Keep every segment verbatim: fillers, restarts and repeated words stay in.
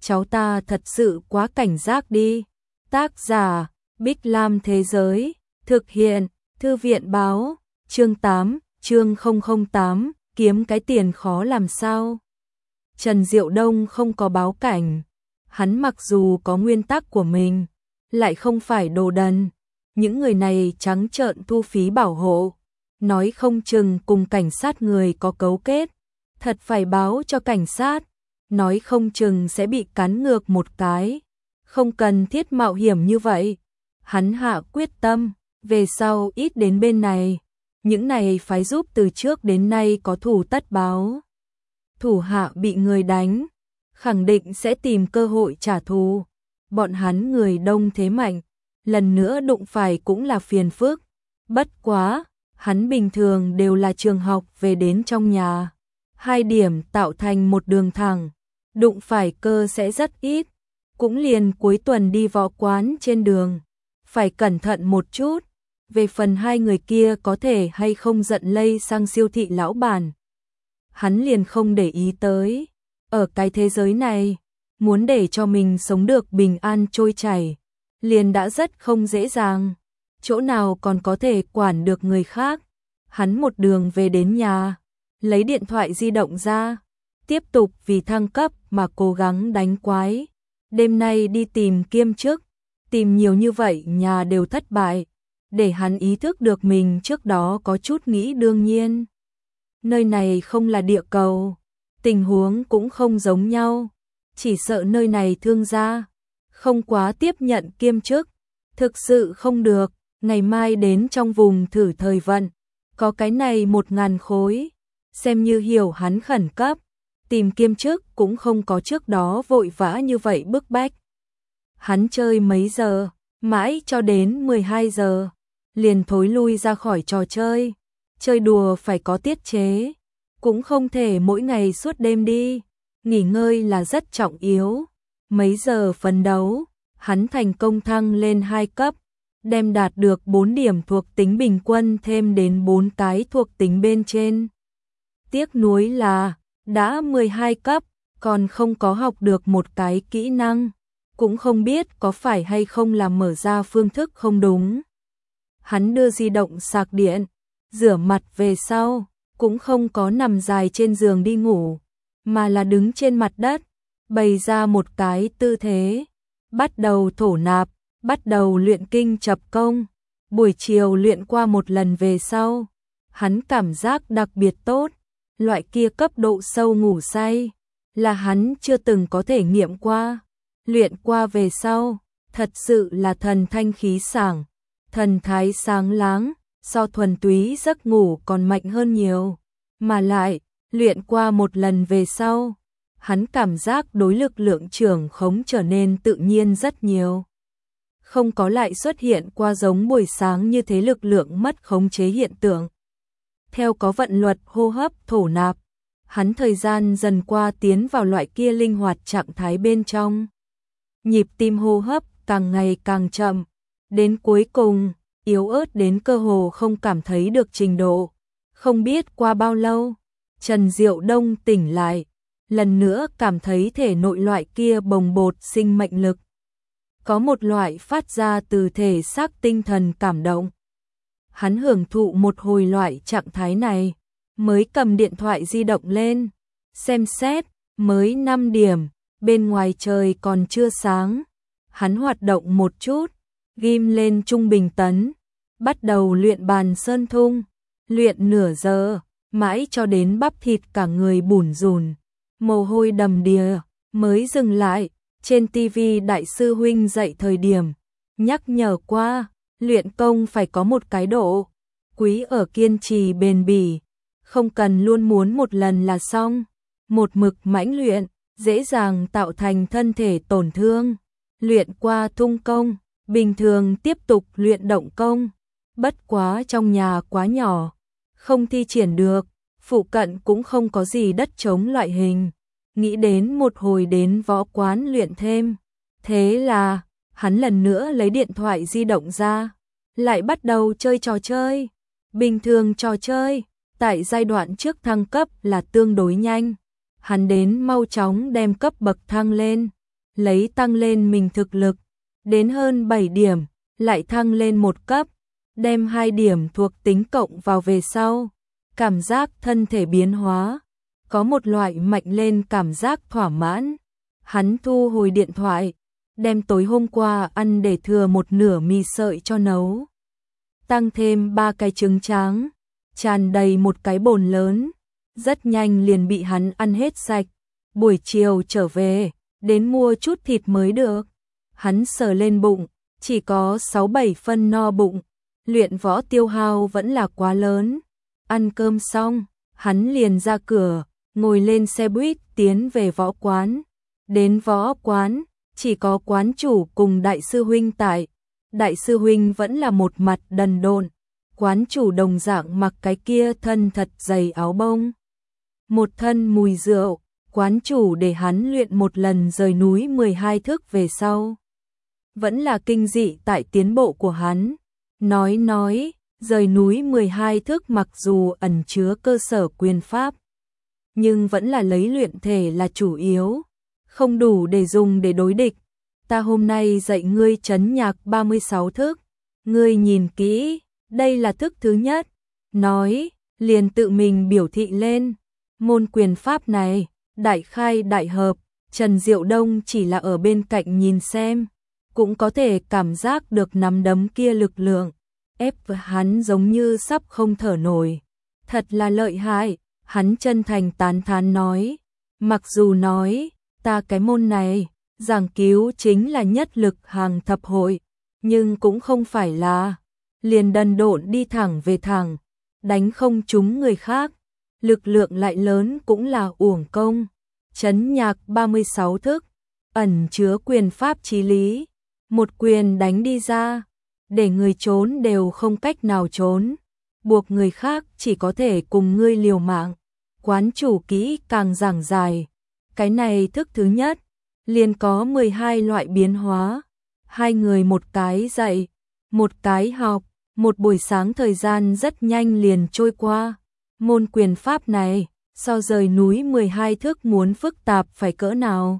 cháu ta thật sự quá cảnh giác đi. Tác giả, Bích Lam Thế Giới, thực hiện, Thư viện Báo, chương tám, chương không không tám, kiếm cái tiền khó làm sao. Trần Diệu Đông không có báo cảnh, hắn mặc dù có nguyên tắc của mình, lại không phải đồ đần. Những người này trắng trợn thu phí bảo hộ, nói không chừng cùng cảnh sát người có cấu kết, thật phải báo cho cảnh sát, nói không chừng sẽ bị cắn ngược một cái, không cần thiết mạo hiểm như vậy. Hắn hạ quyết tâm, về sau ít đến bên này, những này phái giúp từ trước đến nay có thù tất báo. Thủ hạ bị người đánh, khẳng định sẽ tìm cơ hội trả thù. Bọn hắn người đông thế mạnh, lần nữa đụng phải cũng là phiền phức. Bất quá, hắn bình thường đều là trường học về đến trong nhà. Hai điểm tạo thành một đường thẳng, đụng phải cơ sẽ rất ít. Cũng liền cuối tuần đi võ quán trên đường, phải cẩn thận một chút. Về phần hai người kia có thể hay không giận lây sang siêu thị lão bản, hắn liền không để ý tới. Ở cái thế giới này, muốn để cho mình sống được bình an trôi chảy, liền đã rất không dễ dàng. Chỗ nào còn có thể quản được người khác. Hắn một đường về đến nhà, lấy điện thoại di động ra, tiếp tục vì thăng cấp mà cố gắng đánh quái. Đêm nay đi tìm kiêm chức, tìm nhiều như vậy nhà đều thất bại, để hắn ý thức được mình trước đó có chút nghĩ đương nhiên. Nơi này không là địa cầu, tình huống cũng không giống nhau, chỉ sợ nơi này thương gia không quá tiếp nhận kiêm chức, thực sự không được, ngày mai đến trong vùng thử thời vận, có cái này một ngàn khối, xem như hiểu hắn khẩn cấp, tìm kiêm chức cũng không có trước đó vội vã như vậy bức bách. Hắn chơi mấy giờ, mãi cho đến mười hai giờ, liền thối lui ra khỏi trò chơi, chơi đùa phải có tiết chế, cũng không thể mỗi ngày suốt đêm đi, nghỉ ngơi là rất trọng yếu. Mấy giờ phấn đấu, hắn thành công thăng lên hai cấp, đem đạt được bốn điểm thuộc tính bình quân thêm đến bốn cái thuộc tính bên trên. Tiếc nuối là, đã mười hai cấp, còn không có học được một cái kỹ năng, cũng không biết có phải hay không là mở ra phương thức không đúng. Hắn đưa di động sạc điện, rửa mặt về sau, cũng không có nằm dài trên giường đi ngủ, mà là đứng trên mặt đất, bày ra một cái tư thế, bắt đầu thổ nạp, bắt đầu luyện kinh chập công. Buổi chiều luyện qua một lần về sau, hắn cảm giác đặc biệt tốt, loại kia cấp độ sâu ngủ say, là hắn chưa từng có thể nghiệm qua. Luyện qua về sau, thật sự là thần thanh khí sảng, thần thái sáng láng, so thuần túy giấc ngủ còn mạnh hơn nhiều. Mà lại, luyện qua một lần về sau, hắn cảm giác đối lực lượng trưởng khống trở nên tự nhiên rất nhiều. Không có lại xuất hiện qua giống buổi sáng như thế lực lượng mất khống chế hiện tượng. Theo có vận luật hô hấp thổ nạp, hắn thời gian dần qua tiến vào loại kia linh hoạt trạng thái bên trong. Nhịp tim hô hấp càng ngày càng chậm, đến cuối cùng, yếu ớt đến cơ hồ không cảm thấy được trình độ. Không biết qua bao lâu, Trần Diệu Đông tỉnh lại, lần nữa cảm thấy thể nội loại kia bồng bột sinh mệnh lực. Có một loại phát ra từ thể xác tinh thần cảm động. Hắn hưởng thụ một hồi loại trạng thái này, mới cầm điện thoại di động lên, xem xét, mới năm điểm, bên ngoài trời còn chưa sáng. Hắn hoạt động một chút, ghim lên trung bình tấn, bắt đầu luyện bàn sơn thung, luyện nửa giờ, mãi cho đến bắp thịt cả người bủn rủn, mồ hôi đầm đìa, mới dừng lại. Trên ti vi đại sư huynh dạy thời điểm, nhắc nhở qua, luyện công phải có một cái độ, quý ở kiên trì bền bỉ, không cần luôn muốn một lần là xong, một mực mãnh luyện, dễ dàng tạo thành thân thể tổn thương. Luyện qua thung công, bình thường tiếp tục luyện động công, bất quá trong nhà quá nhỏ, không thi triển được, phụ cận cũng không có gì đất trống loại hình. Nghĩ đến một hồi đến võ quán luyện thêm. Thế là, hắn lần nữa lấy điện thoại di động ra, lại bắt đầu chơi trò chơi. Bình thường trò chơi, tại giai đoạn trước thăng cấp là tương đối nhanh. Hắn đến mau chóng đem cấp bậc thăng lên, lấy tăng lên mình thực lực, đến hơn bảy điểm, lại thăng lên một cấp, đem hai điểm thuộc tính cộng vào về sau, cảm giác thân thể biến hóa, có một loại mạnh lên cảm giác thỏa mãn. Hắn thu hồi điện thoại, đem tối hôm qua ăn để thừa một nửa mì sợi cho nấu. Tăng thêm ba cái trứng tráng, tràn đầy một cái bồn lớn, rất nhanh liền bị hắn ăn hết sạch. Buổi chiều trở về, đến mua chút thịt mới được. Hắn sờ lên bụng, chỉ có sáu bảy phân no bụng, luyện võ tiêu hao vẫn là quá lớn. Ăn cơm xong, hắn liền ra cửa, ngồi lên xe buýt tiến về võ quán. Đến võ quán, chỉ có quán chủ cùng đại sư huynh tại. Đại sư huynh vẫn là một mặt đần độn, quán chủ đồng dạng mặc cái kia thân thật dày áo bông. Một thân mùi rượu, quán chủ để hắn luyện một lần rời núi mười hai thức về sau. Vẫn là kinh dị tại tiến bộ của hắn. Nói nói, rời núi mười hai thức mặc dù ẩn chứa cơ sở quyền pháp, nhưng vẫn là lấy luyện thể là chủ yếu, không đủ để dùng để đối địch. Ta hôm nay dạy ngươi trấn nhạc ba mươi sáu thức, ngươi nhìn kỹ, đây là thức thứ nhất. Nói, liền tự mình biểu thị lên. Môn quyền pháp này, đại khai đại hợp, Trần Diệu Đông chỉ là ở bên cạnh nhìn xem, cũng có thể cảm giác được nắm đấm kia lực lượng, ép hắn giống như sắp không thở nổi. Thật là lợi hại, hắn chân thành tán thán nói. Mặc dù nói, ta cái môn này, giảng cứu chính là nhất lực hàng thập hội, nhưng cũng không phải là liền đần độn đi thẳng về thẳng, đánh không trúng người khác, lực lượng lại lớn cũng là uổng công. Trấn nhạc ba mươi sáu thức, ẩn chứa quyền pháp chí lý, một quyền đánh đi ra, để người trốn đều không cách nào trốn, buộc người khác chỉ có thể cùng ngươi liều mạng. Quán chủ kỹ càng giảng dài, cái này thức thứ nhất, liền có mười hai loại biến hóa, hai người một cái dạy, một cái học, một buổi sáng thời gian rất nhanh liền trôi qua. Môn quyền pháp này, so rời núi mười hai thức muốn phức tạp phải cỡ nào.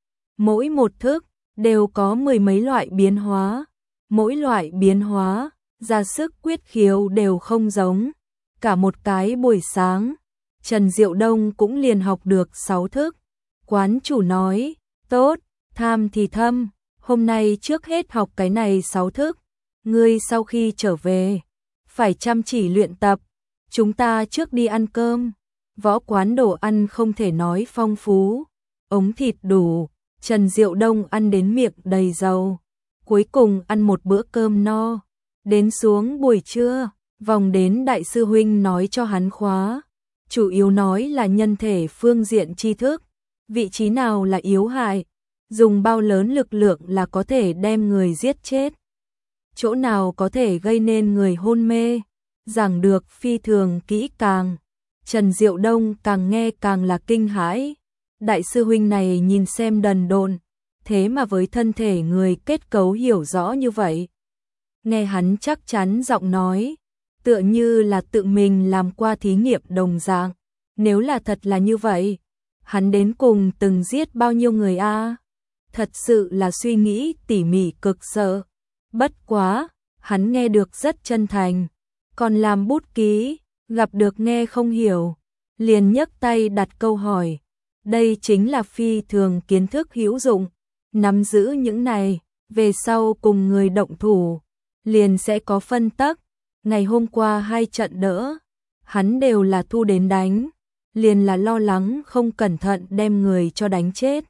Mỗi một thức, đều có mười mấy loại biến hóa, mỗi loại biến hóa, ra sức quyết khiếu đều không giống. Cả một cái buổi sáng, Trần Diệu Đông cũng liền học được sáu thức. Quán chủ nói, tốt, tham thì thâm, hôm nay trước hết học cái này sáu thức. Ngươi sau khi trở về, phải chăm chỉ luyện tập. Chúng ta trước đi ăn cơm. Võ quán đồ ăn không thể nói phong phú, ống thịt đủ, Trần Diệu Đông ăn đến miệng đầy dầu. Cuối cùng ăn một bữa cơm no. Đến xuống buổi trưa, vòng đến đại sư huynh nói cho hắn khóa. Chủ yếu nói là nhân thể phương diện tri thức, vị trí nào là yếu hại, dùng bao lớn lực lượng là có thể đem người giết chết, chỗ nào có thể gây nên người hôn mê, giảng được phi thường kỹ càng. Trần Diệu Đông càng nghe càng là kinh hãi. Đại sư huynh này nhìn xem đần độn, thế mà với thân thể người kết cấu hiểu rõ như vậy. Nghe hắn chắc chắn giọng nói, tựa như là tự mình làm qua thí nghiệm đồng dạng. Nếu là thật là như vậy, hắn đến cùng từng giết bao nhiêu người a? À? Thật sự là suy nghĩ tỉ mỉ cực sợ. Bất quá, hắn nghe được rất chân thành, còn làm bút ký, gặp được nghe không hiểu, liền nhấc tay đặt câu hỏi. Đây chính là phi thường kiến thức hữu dụng, nắm giữ những này, về sau cùng người động thủ, liền sẽ có phân tắc. Ngày hôm qua hai trận đỡ, hắn đều là thu đến đánh, liền là lo lắng không cẩn thận đem người cho đánh chết.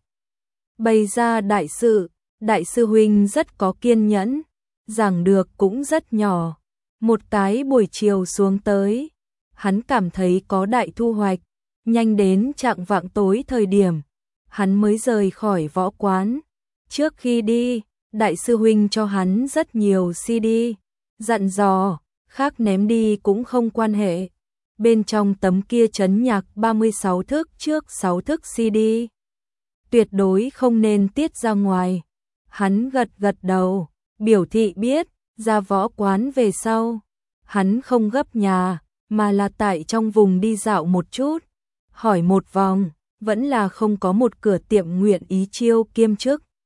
Bày ra đại sự, đại sư huynh rất có kiên nhẫn, giảng được cũng rất nhỏ. Một cái buổi chiều xuống tới, hắn cảm thấy có đại thu hoạch, nhanh đến chạng vạng tối thời điểm, hắn mới rời khỏi võ quán. Trước khi đi, đại sư huynh cho hắn rất nhiều xê đê, dặn dò, khác ném đi cũng không quan hệ. Bên trong tấm kia trấn nhạc ba mươi sáu thức trước sáu thức xê đê, tuyệt đối không nên tiết ra ngoài. Hắn gật gật đầu, biểu thị biết. Ra võ quán về sau, hắn không gấp nhà, mà là tại trong vùng đi dạo một chút, hỏi một vòng, vẫn là không có một cửa tiệm nguyện ý chiêu kiêm chức.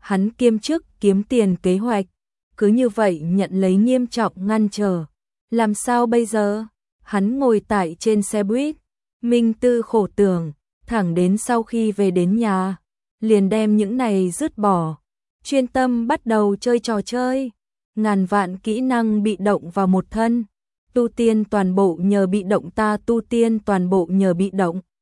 hắn kiêm chức kiếm tiền kế hoạch, cứ như vậy nhận lấy nghiêm trọng ngăn trở. Làm sao bây giờ? Hắn ngồi tại trên xe buýt, Minh Tư khổ tưởng, thẳng đến sau khi về đến nhà, liền đem những này dứt bỏ, chuyên tâm bắt đầu chơi trò chơi. Ngàn vạn kỹ năng bị động vào một thân, tu tiên toàn bộ nhờ bị động ta tu tiên toàn bộ nhờ bị động.